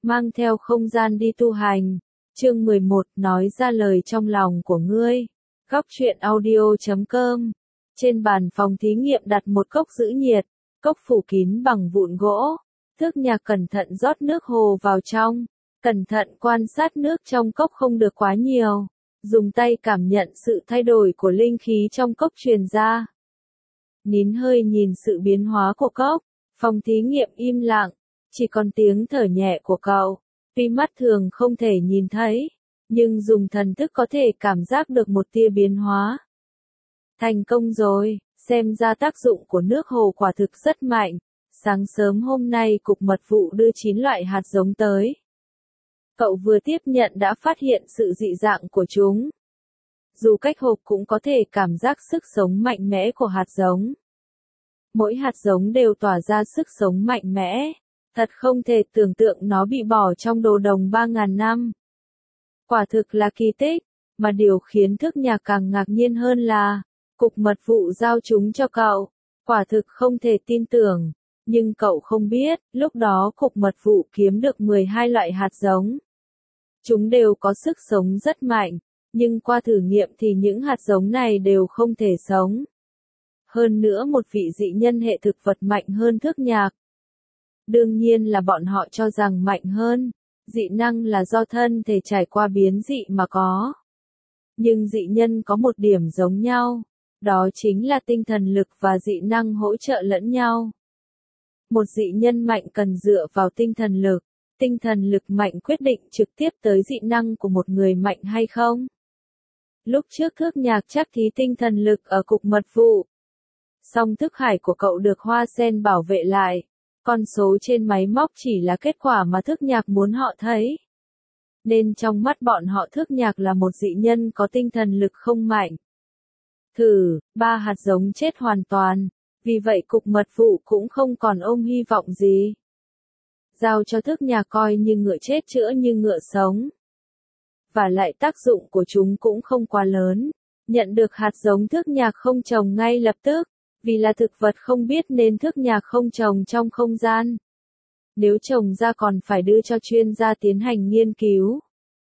mang theo không gian đi tu hành. Chương 11, nói ra lời trong lòng của ngươi. Góc truyện audio.com. Trên bàn phòng thí nghiệm đặt một cốc giữ nhiệt, cốc phủ kín bằng vụn gỗ. Thước nhạc cẩn thận rót nước hồ vào trong, cẩn thận quan sát nước trong cốc không được quá nhiều, dùng tay cảm nhận sự thay đổi của linh khí trong cốc truyền ra. Nín hơi nhìn sự biến hóa của cốc, phòng thí nghiệm im lặng, chỉ còn tiếng thở nhẹ của cậu. Tuy mắt thường không thể nhìn thấy, nhưng dùng thần thức có thể cảm giác được một tia biến hóa. Thành công rồi, xem ra tác dụng của nước hồ quả thực rất mạnh. Sáng sớm hôm nay cục mật vụ đưa 9 loại hạt giống tới. Cậu vừa tiếp nhận đã phát hiện sự dị dạng của chúng. Dù cách hộp cũng có thể cảm giác sức sống mạnh mẽ của hạt giống. Mỗi hạt giống đều tỏa ra sức sống mạnh mẽ. Thật không thể tưởng tượng nó bị bỏ trong đồ đồng 3.000 năm. Quả thực là kỳ tích, mà điều khiến Thước Nhạc càng ngạc nhiên hơn là, cục mật vụ giao chúng cho cậu. Quả thực không thể tin tưởng, nhưng cậu không biết, lúc đó cục mật vụ kiếm được 12 loại hạt giống. Chúng đều có sức sống rất mạnh, nhưng qua thử nghiệm thì những hạt giống này đều không thể sống. Hơn nữa một vị dị nhân hệ thực vật mạnh hơn Thước Nhạc. Đương nhiên là bọn họ cho rằng mạnh hơn, dị năng là do thân thể trải qua biến dị mà có. Nhưng dị nhân có một điểm giống nhau, đó chính là tinh thần lực và dị năng hỗ trợ lẫn nhau. Một dị nhân mạnh cần dựa vào tinh thần lực mạnh quyết định trực tiếp tới dị năng của một người mạnh hay không. Lúc trước Thước Nhạc chắc thí tinh thần lực ở cục mật vụ. Song thức hải của cậu được hoa sen bảo vệ lại. Con số trên máy móc chỉ là kết quả mà Thước Nhạc muốn họ thấy. Nên trong mắt bọn họ Thước Nhạc là một dị nhân có tinh thần lực không mạnh. 3 hạt giống chết hoàn toàn, vì vậy cục mật vụ cũng không còn ôm hy vọng gì. Giao cho Thước Nhạc coi như ngựa chết chữa như ngựa sống. Và lại tác dụng của chúng cũng không quá lớn. Nhận được hạt giống Thước Nhạc không trồng ngay lập tức. Vì là thực vật không biết nên Thước Nhạc không trồng trong không gian. Nếu trồng ra còn phải đưa cho chuyên gia tiến hành nghiên cứu.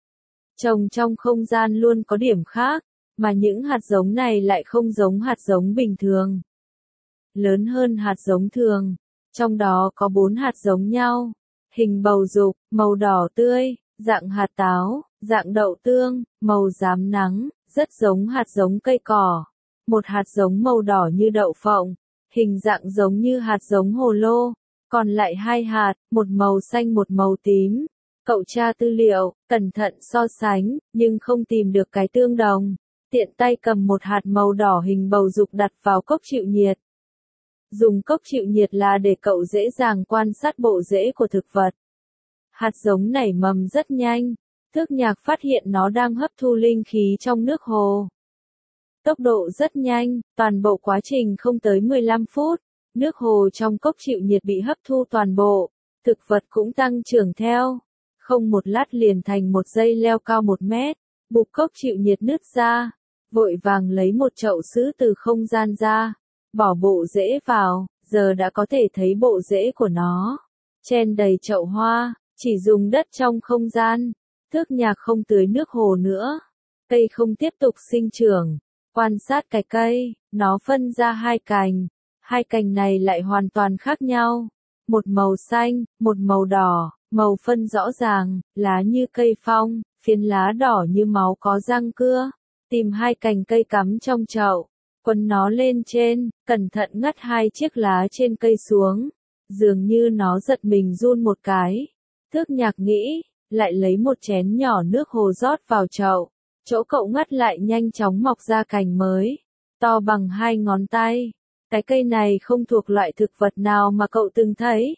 Trồng trong không gian luôn có điểm khác, mà những hạt giống này lại không giống hạt giống bình thường. Lớn hơn hạt giống thường, trong đó có 4 hạt giống nhau. Hình bầu dục, màu đỏ tươi, dạng hạt táo, dạng đậu tương, màu rám nắng, rất giống hạt giống cây cỏ. Một hạt giống màu đỏ như đậu phộng, hình dạng giống như hạt giống hồ lô, còn lại 2 hạt, một màu xanh một màu tím. Cậu tra tư liệu, cẩn thận so sánh, nhưng không tìm được cái tương đồng. Tiện tay cầm một hạt màu đỏ hình bầu dục đặt vào cốc chịu nhiệt. Dùng cốc chịu nhiệt là để cậu dễ dàng quan sát bộ rễ của thực vật. Hạt giống nảy mầm rất nhanh, Thước Nhạc phát hiện nó đang hấp thu linh khí trong nước hồ. Tốc độ rất nhanh, toàn bộ quá trình không tới 15 phút, nước hồ trong cốc chịu nhiệt bị hấp thu toàn bộ, thực vật cũng tăng trưởng theo. Không một lát liền thành một dây leo cao 1 mét, bụp cốc chịu nhiệt nứt ra, vội vàng lấy một chậu sứ từ không gian ra, bỏ bộ rễ vào, giờ đã có thể thấy bộ rễ của nó. Chen đầy chậu hoa, chỉ dùng đất trong không gian, Thước Nhạc không tưới nước hồ nữa, cây không tiếp tục sinh trưởng. Quan sát cái cây, nó phân ra 2 cành. 2 cành này lại hoàn toàn khác nhau. Một màu xanh, một màu đỏ, màu phân rõ ràng, lá như cây phong, phiến lá đỏ như máu có răng cưa. Tìm 2 cành cây cắm trong chậu, quấn nó lên trên, cẩn thận ngắt 2 chiếc lá trên cây xuống. Dường như nó giật mình run một cái. Thước Nhạc nghĩ, lại lấy một chén nhỏ nước hồ rót vào chậu. Chỗ cậu ngắt lại nhanh chóng mọc ra cành mới, to bằng 2 ngón tay. Cái cây này không thuộc loại thực vật nào mà cậu từng thấy.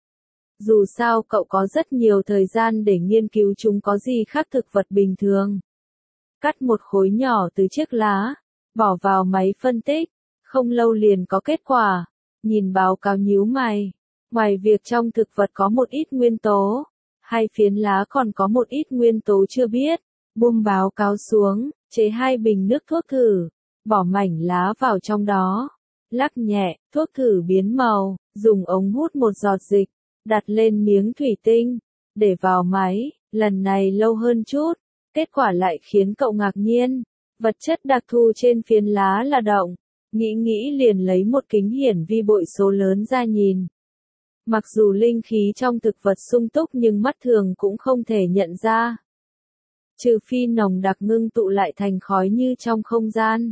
Dù sao cậu có rất nhiều thời gian để nghiên cứu chúng có gì khác thực vật bình thường. Cắt một khối nhỏ từ chiếc lá, bỏ vào máy phân tích, không lâu liền có kết quả. Nhìn báo cáo nhíu mày, ngoài việc trong thực vật có một ít nguyên tố, hay phiến lá còn có một ít nguyên tố chưa biết. Buông báo cáo xuống, chế 2 bình nước thuốc thử, bỏ mảnh lá vào trong đó, lắc nhẹ, thuốc thử biến màu, dùng ống hút một giọt dịch, đặt lên miếng thủy tinh, để vào máy, lần này lâu hơn chút, kết quả lại khiến cậu ngạc nhiên. Vật chất đặc thù trên phiến lá là động, nghĩ liền lấy một kính hiển vi bội số lớn ra nhìn. Mặc dù linh khí trong thực vật sung túc nhưng mắt thường cũng không thể nhận ra. Trừ phi nồng đặc ngưng tụ lại thành khói như trong không gian.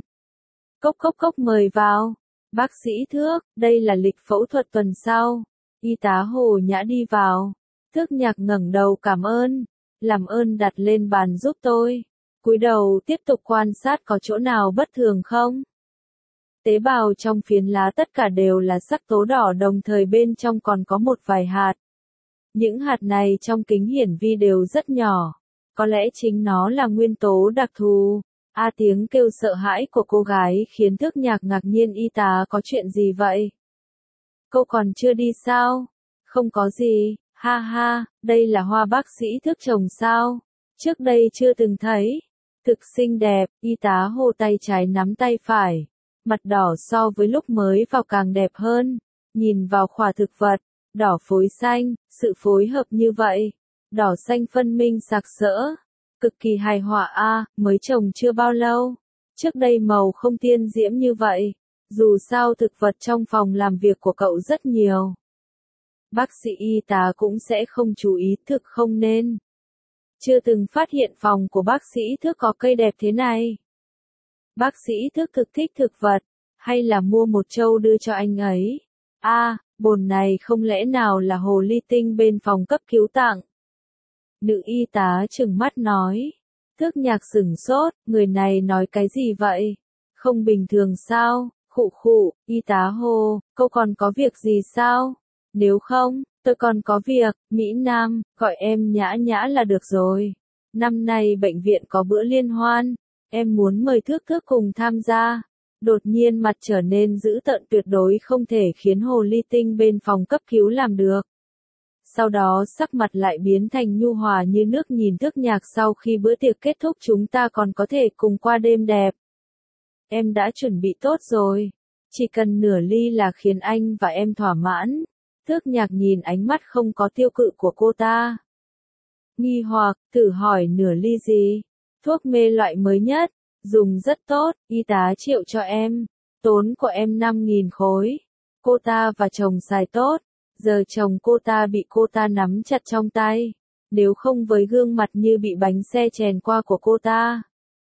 Cốc mời vào. Bác sĩ Thước, đây là lịch phẫu thuật tuần sau. Y tá Hồ Nhã đi vào. Thước Nhạc ngẩng đầu cảm ơn. Làm ơn đặt lên bàn giúp tôi. Cúi đầu tiếp tục quan sát có chỗ nào bất thường không. Tế bào trong phiến lá tất cả đều là sắc tố đỏ, đồng thời bên trong còn có một vài hạt. Những hạt này trong kính hiển vi đều rất nhỏ. Có lẽ chính nó là nguyên tố đặc thù. Tiếng kêu sợ hãi của cô gái khiến Thước Nhạc ngạc nhiên. Y tá có chuyện gì vậy? Cô còn chưa đi sao? Không có gì, ha ha, đây là hoa bác sĩ Thước trồng sao? Trước đây chưa từng thấy. Thực xinh đẹp, y tá Hồ tay trái nắm tay phải. Mặt đỏ so với lúc mới vào càng đẹp hơn. Nhìn vào khỏa thực vật, đỏ phối xanh, sự phối hợp như vậy. Đỏ xanh phân minh sặc sỡ. Cực kỳ hài hòa mới trồng chưa bao lâu. Trước đây màu không tiên diễm như vậy. Dù sao thực vật trong phòng làm việc của cậu rất nhiều. Bác sĩ y tá cũng sẽ không chú ý, thực không nên. Chưa từng phát hiện phòng của bác sĩ Thước có cây đẹp thế này. Bác sĩ Thước thực thích thực vật, hay là mua một trâu đưa cho anh ấy? Bồn này không lẽ nào là hồ ly tinh bên phòng cấp cứu tặng? Nữ y tá trừng mắt nói. Thước Nhạc sửng sốt, người này nói cái gì vậy? Không bình thường sao? Khụ, y tá Hồ, cô còn có việc gì sao? Nếu không, tôi còn có việc. Mỹ Nam, gọi em Nhã Nhã là được rồi. Năm nay bệnh viện có bữa liên hoan, em muốn mời Thước cùng tham gia. Đột nhiên mặt trở nên dữ tợn, tuyệt đối không thể khiến hồ ly tinh bên phòng cấp cứu làm được. Sau đó sắc mặt lại biến thành nhu hòa như nước, nhìn Thước Nhạc. Sau khi bữa tiệc kết thúc chúng ta còn có thể cùng qua đêm đẹp. Em đã chuẩn bị tốt rồi. Chỉ cần nửa ly là khiến anh và em thỏa mãn. Thước Nhạc nhìn ánh mắt không có tiêu cự của cô ta. Nghi hoặc, thử hỏi nửa ly gì? Thuốc mê loại mới nhất, dùng rất tốt, y tá triệu cho em. Tốn của em 5.000 khối. Cô ta và chồng xài tốt. Giờ chồng cô ta bị cô ta nắm chặt trong tay. Nếu không với gương mặt như bị bánh xe chèn qua của cô ta.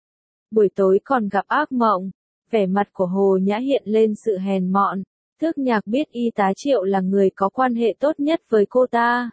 Buổi tối còn gặp ác mộng. Vẻ mặt của Hồ Nhã hiện lên sự hèn mọn. Thước Nhạc biết y tá Triệu là người có quan hệ tốt nhất với cô ta.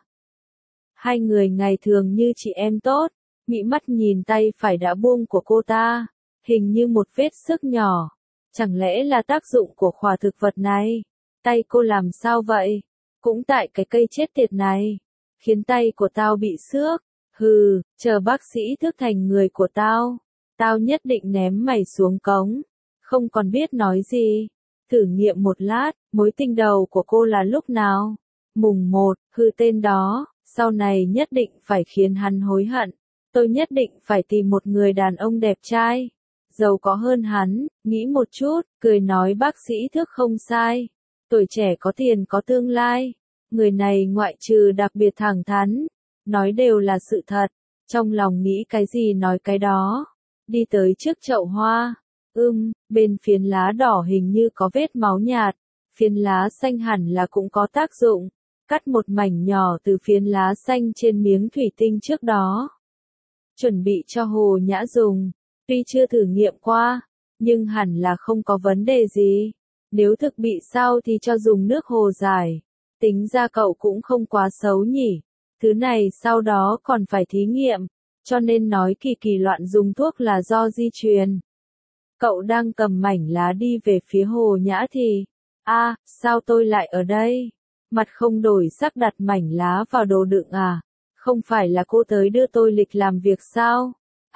Hai người ngày thường như chị em tốt. Mị mắt nhìn tay phải đã buông của cô ta. Hình như một vết xước nhỏ. Chẳng lẽ là tác dụng của khỏa thực vật này? Tay cô làm sao vậy? Cũng tại cái cây chết tiệt này. Khiến tay của tao bị xước. Hừ, chờ bác sĩ Thước thành người của tao. Tao nhất định ném mày xuống cống. Không còn biết nói gì. Thử nghiệm một lát, mối tình đầu của cô là lúc nào? Mùng 1, tên đó, sau này nhất định phải khiến hắn hối hận. Tôi nhất định phải tìm một người đàn ông đẹp trai, giàu có hơn hắn. Nghĩ một chút, cười nói bác sĩ Thước không sai. Tuổi trẻ có tiền có tương lai. Người này ngoại trừ đặc biệt thẳng thắn, nói đều là sự thật. Trong lòng nghĩ cái gì nói cái đó. Đi tới trước chậu hoa. Bên phiến lá đỏ hình như có vết máu nhạt. Phiến lá xanh hẳn là cũng có tác dụng. Cắt một mảnh nhỏ từ phiến lá xanh trên miếng thủy tinh trước đó. Chuẩn bị cho Hồ Nhã dùng. Tuy chưa thử nghiệm qua, nhưng hẳn là không có vấn đề gì. Nếu thực bị sao thì cho dùng nước hồ giải. Tính ra cậu cũng không quá xấu nhỉ. Thứ này sau đó còn phải thí nghiệm. Cho nên nói kỳ loạn dùng thuốc là do di truyền. Cậu đang cầm mảnh lá đi về phía Hồ Nhã thì, sao tôi lại ở đây? Mặt không đổi sắc đặt mảnh lá vào đồ đựng à? Không phải là cô tới đưa tôi lịch làm việc sao?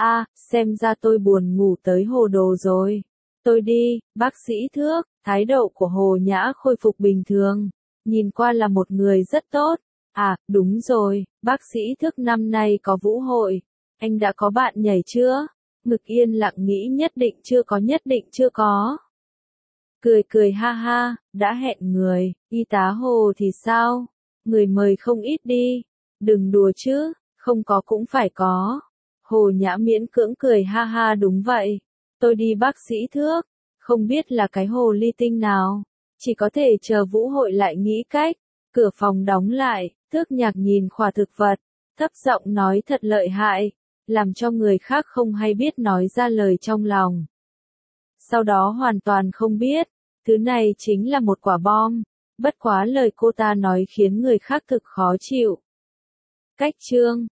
Xem ra tôi buồn ngủ tới hồ đồ rồi. Tôi đi, bác sĩ Thước. Thái độ của Hồ Nhã khôi phục bình thường. Nhìn qua là một người rất tốt. Đúng rồi, bác sĩ Thước năm nay có vũ hội. Anh đã có bạn nhảy chưa? Ngực yên lặng nghĩ nhất định chưa có. Cười ha ha, đã hẹn người. Y tá Hồ thì sao? Người mời không ít đi. Đừng đùa chứ, không có cũng phải có. Hồ Nhã miễn cưỡng cười ha ha đúng vậy. Tôi đi bác sĩ Thước, không biết là cái hồ ly tinh nào. Chỉ có thể chờ vũ hội lại nghĩ cách. Cửa phòng đóng lại, Thước Nhạc nhìn khỏa thực vật, thấp giọng nói thật lợi hại, làm cho người khác không hay biết nói ra lời trong lòng. Sau đó hoàn toàn không biết, thứ này chính là một quả bom, bất quá lời cô ta nói khiến người khác thực khó chịu. Cách chương